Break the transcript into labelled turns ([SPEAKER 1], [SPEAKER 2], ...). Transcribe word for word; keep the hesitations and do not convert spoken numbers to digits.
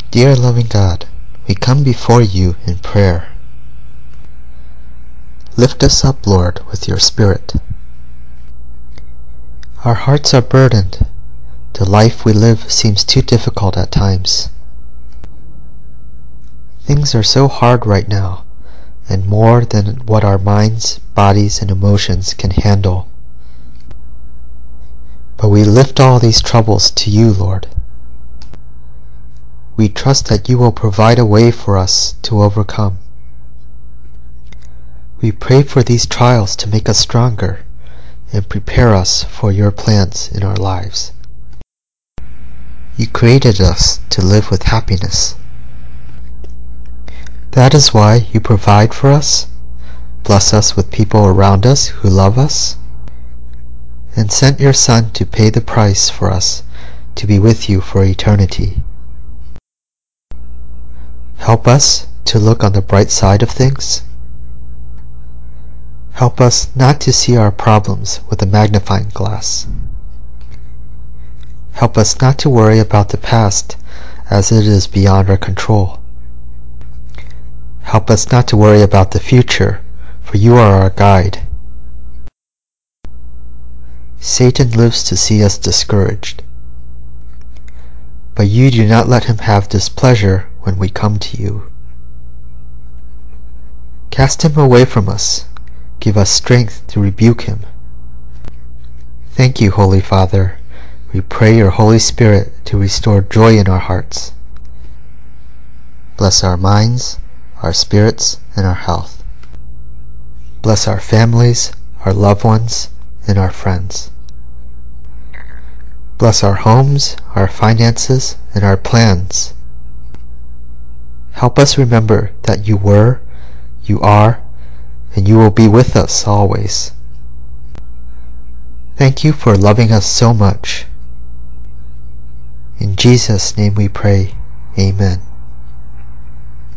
[SPEAKER 1] Dear loving God, we come before you in prayer. Lift us up, Lord, with your Spirit. Our hearts are burdened. The life we live seems too difficult at times. Things are so hard right now, and more than what our minds, bodies, and emotions can handle. But we lift all these troubles to you, Lord. We trust that you will provide a way for us to overcome. We pray for these trials to make us stronger and prepare us for your plans in our lives. You created us to live with happiness. That is why you provide for us, bless us with people around us who love us, and sent your Son to pay the price for us to be with you for eternity. Help us to look on the bright side of things. Help us not to see our problems with a magnifying glass. Help us not to worry about the past as it is beyond our control. Help us not to worry about the future, for you are our guide. Satan lives to see us discouraged, but you do not let him have displeasure when we come to you. Cast him away from us. Give us strength to rebuke him. Thank you, Holy Father. We pray your Holy Spirit to restore joy in our hearts. Bless our minds, our spirits, and our health. Bless our families, our loved ones, and our friends. Bless our homes, our finances, and our plans. Help us remember that you were, you are, and you will be with us always. Thank you for loving us so much. In Jesus' name we pray. Amen.